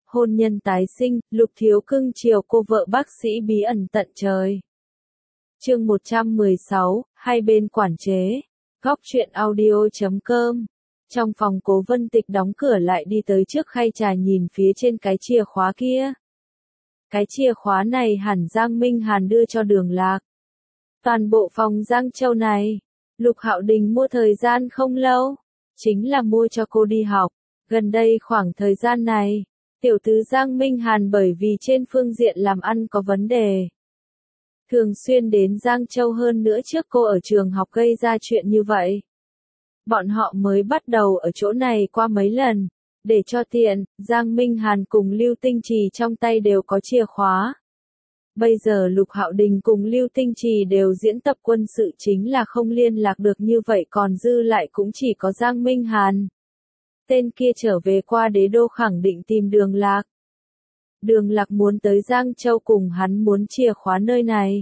Hôn nhân tái sinh, Lục Thiếu cưng chiều cô vợ bác sĩ bí ẩn tận trời. Chương 116, hai bên quản chế. Góc truyện audio.com. Trong phòng Cố Vân Tịch đóng cửa lại đi tới trước khay trà nhìn phía trên cái chìa khóa kia. Cái chìa khóa này hẳn Giang Minh Hàn đưa cho Đường Lạc. Toàn bộ phòng Giang Châu này, Lục Hạo Đình mua thời gian không lâu, chính là mua cho cô đi học. Gần đây khoảng thời gian này, tiểu tứ Giang Minh Hàn bởi vì trên phương diện làm ăn có vấn đề, thường xuyên đến Giang Châu hơn nữa trước cô ở trường học gây ra chuyện như vậy. Bọn họ mới bắt đầu ở chỗ này qua mấy lần, để cho tiện, Giang Minh Hàn cùng Lưu Tinh Trì trong tay đều có chìa khóa. Bây giờ Lục Hạo Đình cùng Lưu Tinh Trì đều diễn tập quân sự chính là không liên lạc được như vậy còn dư lại cũng chỉ có Giang Minh Hàn. Tên kia trở về qua đế đô khẳng định tìm Đường Lạc. Đường Lạc muốn tới Giang Châu cùng hắn muốn chìa khóa nơi này.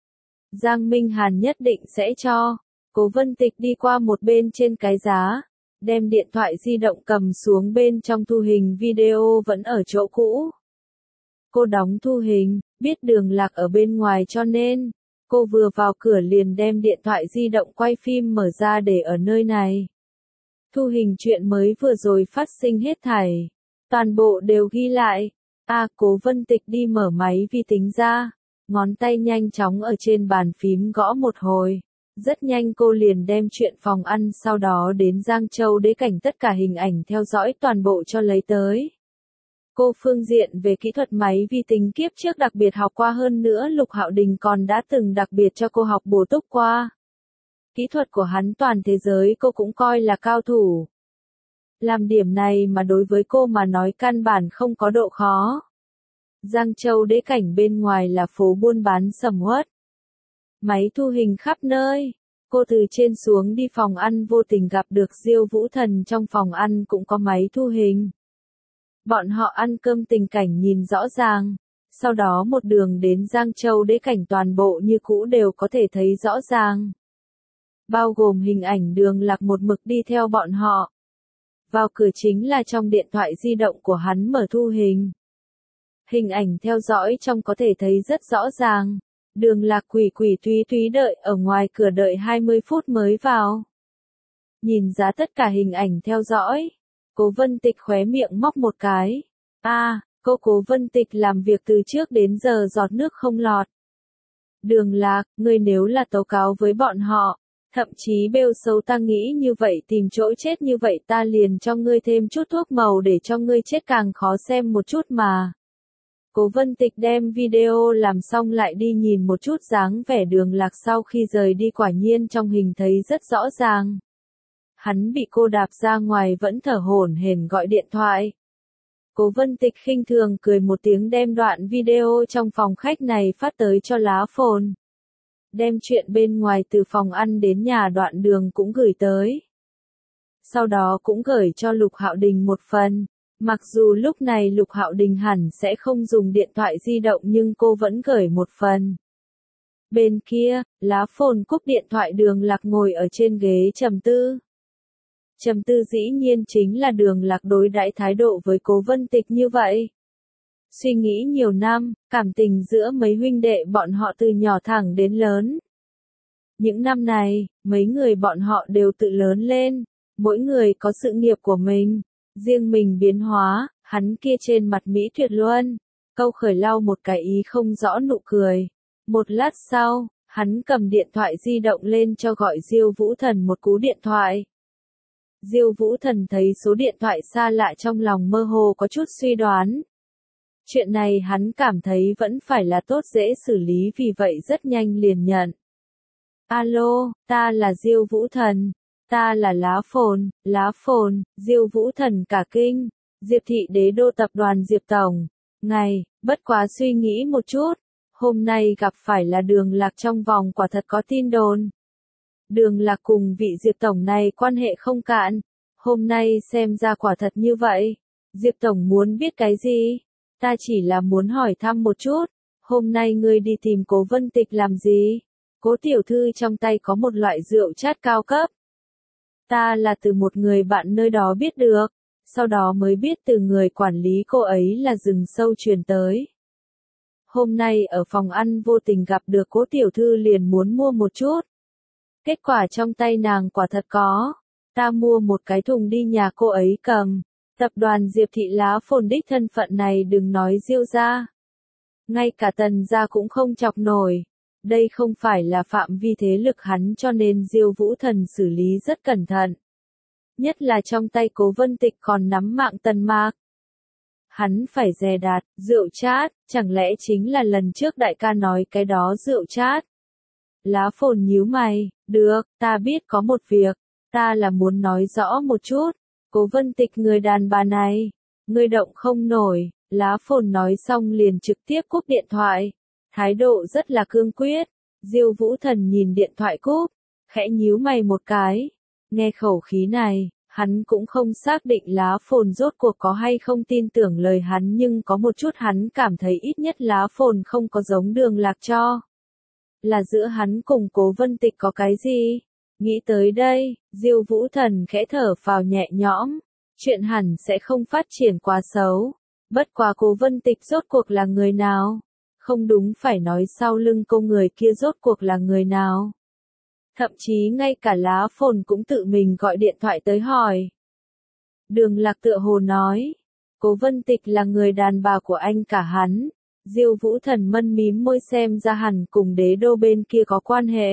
Giang Minh Hàn nhất định sẽ cho. Cố Vân Tịch đi qua một bên trên cái giá, đem điện thoại di động cầm xuống bên trong thu hình video vẫn ở chỗ cũ. Cô đóng thu hình, biết Đường Lạc ở bên ngoài cho nên, cô vừa vào cửa liền đem điện thoại di động quay phim mở ra để ở nơi này. Thu hình chuyện mới vừa rồi phát sinh hết thảy, toàn bộ đều ghi lại. Cố Vân Tịch đi mở máy vi tính ra, ngón tay nhanh chóng ở trên bàn phím gõ một hồi. Rất nhanh cô liền đem chuyện phòng ăn sau đó đến Giang Châu đế cảnh tất cả hình ảnh theo dõi toàn bộ cho lấy tới. Cô phương diện về kỹ thuật máy vi tính kiếp trước đặc biệt học qua hơn nữa Lục Hạo Đình còn đã từng đặc biệt cho cô học bổ túc qua. Kỹ thuật của hắn toàn thế giới cô cũng coi là cao thủ. Làm điểm này mà đối với cô mà nói căn bản không có độ khó. Giang Châu đế cảnh bên ngoài là phố buôn bán sầm uất. Máy thu hình khắp nơi. Cô từ trên xuống đi phòng ăn vô tình gặp được Diêu Vũ Thần trong phòng ăn cũng có máy thu hình. Bọn họ ăn cơm tình cảnh nhìn rõ ràng. Sau đó một đường đến Giang Châu đế cảnh toàn bộ như cũ đều có thể thấy rõ ràng. Bao gồm hình ảnh Đường Lạc một mực đi theo bọn họ. Vào cửa chính là trong điện thoại di động của hắn mở thu hình. Hình ảnh theo dõi trong có thể thấy rất rõ ràng. Đường Lạc quỷ quỷ túy túy đợi ở ngoài cửa đợi 20 phút mới vào. Nhìn ra tất cả hình ảnh theo dõi. Cố Vân Tịch khóe miệng móc một cái. Cố Vân Tịch làm việc từ trước đến giờ giọt nước không lọt. Đường Lạc, ngươi nếu là tố cáo với bọn họ, thậm chí bêu xấu ta nghĩ như vậy tìm chỗ chết như vậy ta liền cho ngươi thêm chút thuốc màu để cho ngươi chết càng khó xem một chút mà. Cố Vân Tịch đem video làm xong lại đi nhìn một chút dáng vẻ Đường Lạc sau khi rời đi quả nhiên trong hình thấy rất rõ ràng. Hắn bị cô đạp ra ngoài vẫn thở hổn hển gọi điện thoại. Cố Vân Tịch khinh thường cười một tiếng đem đoạn video trong phòng khách này phát tới cho Lá Phồn. Đem chuyện bên ngoài từ phòng ăn đến nhà đoạn đường cũng gửi tới. Sau đó cũng gửi cho Lục Hạo Đình một phần. Mặc dù lúc này Lục Hạo Đình hẳn sẽ không dùng điện thoại di động nhưng cô vẫn gửi một phần. Bên kia, Lá Phồn cúp điện thoại Đường Lạc ngồi ở trên ghế trầm tư. Trầm tư dĩ nhiên chính là Đường Lạc đối đãi thái độ với Cố Vân Tịch như vậy. Suy nghĩ nhiều năm, cảm tình giữa mấy huynh đệ bọn họ từ nhỏ thẳng đến lớn. Những năm này, mấy người bọn họ đều tự lớn lên, mỗi người có sự nghiệp của mình. Riêng mình biến hóa, hắn kia trên mặt Mỹ tuyệt luân, câu khởi lau một cái ý không rõ nụ cười. Một lát sau, hắn cầm điện thoại di động lên cho gọi Diêu Vũ Thần một cú điện thoại. Diêu Vũ Thần thấy số điện thoại xa lạ trong lòng mơ hồ có chút suy đoán. Chuyện này hắn cảm thấy vẫn phải là tốt dễ xử lý vì vậy rất nhanh liền nhận. Alo, ta là Diêu Vũ Thần. Ta là Lá Phồn, Diêu Vũ Thần cả kinh. Diệp thị đế đô tập đoàn Diệp Tổng. Bất quá suy nghĩ một chút. Hôm nay gặp phải là Đường Lạc trong vòng quả thật có tin đồn. Đường Lạc cùng vị Diệp Tổng này quan hệ không cạn. Hôm nay xem ra quả thật như vậy. Diệp Tổng muốn biết cái gì? Ta chỉ là muốn hỏi thăm một chút. Hôm nay ngươi đi tìm Cố Vân Tịch làm gì? Cố tiểu thư trong tay có một loại rượu chát cao cấp. Ta là từ một người bạn nơi đó biết được. sau đó mới biết từ người quản lý cô ấy là rừng sâu truyền tới. Hôm nay ở phòng ăn vô tình gặp được Cố tiểu thư liền muốn mua một chút. Kết quả trong tay nàng quả thật có. Ta mua một cái thùng đi nhà cô ấy cầm. Tập đoàn Diệp Thị lá phồn đích thân phận này đừng nói Diêu gia. Ngay cả Tần gia cũng không chọc nổi. Đây không phải là phạm vi thế lực hắn cho nên Diêu Vũ Thần xử lý rất cẩn thận. Nhất là trong tay Cố Vân Tịch còn nắm mạng Tần Mạc. Hắn phải dè dặt, rượu chát, chẳng lẽ chính là lần trước đại ca nói cái đó rượu chát. Lá phồn nhíu mày, được, ta biết có một việc, ta là muốn nói rõ một chút. Cố Vân Tịch người đàn bà này, ngươi động không nổi, lá phồn nói xong liền trực tiếp cúp điện thoại. Thái độ rất là cương quyết, Diêu Vũ Thần nhìn điện thoại cúp, khẽ nhíu mày một cái. Nghe khẩu khí này, hắn cũng không xác định lá phồn rốt cuộc có hay không tin tưởng lời hắn nhưng có một chút hắn cảm thấy ít nhất lá phồn không có giống Đường Lạc cho. Là giữa hắn cùng Cố Vân Tịch có cái gì? Nghĩ tới đây, Diêu Vũ Thần khẽ thở phào nhẹ nhõm, chuyện hẳn sẽ không phát triển quá xấu. Bất quá Cố Vân Tịch rốt cuộc là người nào? Không đúng phải nói sau lưng cô người kia rốt cuộc là người nào? Thậm chí ngay cả lá phồn cũng tự mình gọi điện thoại tới hỏi. Đường Lạc tựa hồ nói, Cố Vân Tịch là người đàn bà của anh cả hắn. Diêu Vũ Thần mân mím môi xem ra hẳn cùng đế đô bên kia có quan hệ.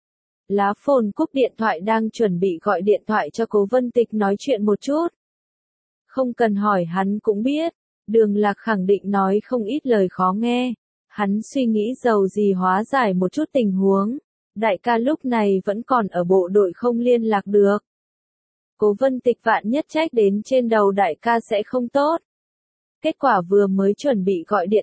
Lá phồn cúp điện thoại đang chuẩn bị gọi điện thoại cho Cố Vân Tịch nói chuyện một chút. Không cần hỏi hắn cũng biết, Đường Lạc khẳng định nói không ít lời khó nghe. Hắn suy nghĩ dầu gì hóa giải một chút tình huống. Đại ca lúc này vẫn còn ở bộ đội không liên lạc được. Cố Vân Tịch vạn nhất trách đến trên đầu đại ca sẽ không tốt. Kết quả vừa mới chuẩn bị gọi điện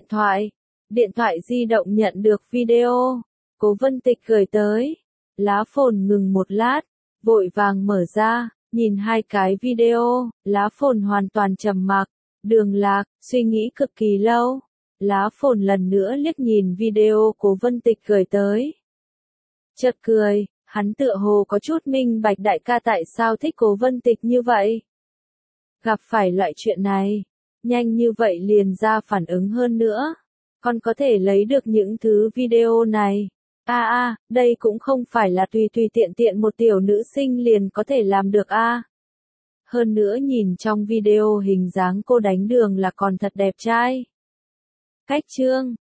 thoại di động nhận được video. Cố Vân Tịch gửi tới. Lá phồn ngừng một lát, vội vàng mở ra, nhìn hai cái video, lá phồn hoàn toàn trầm mặc. Đường Lạc, suy nghĩ cực kỳ lâu. Lá phồn lần nữa liếc nhìn video Cố Vân Tịch gửi tới. Chợt cười, hắn tựa hồ có chút minh bạch đại ca tại sao thích Cố Vân Tịch như vậy. Gặp phải loại chuyện này, nhanh như vậy liền ra phản ứng hơn nữa. Còn có thể lấy được những thứ video này. Đây cũng không phải là tùy tùy tiện tiện một tiểu nữ sinh liền có thể làm được Hơn nữa nhìn trong video hình dáng cô đánh Đường là còn thật đẹp trai. Cách chương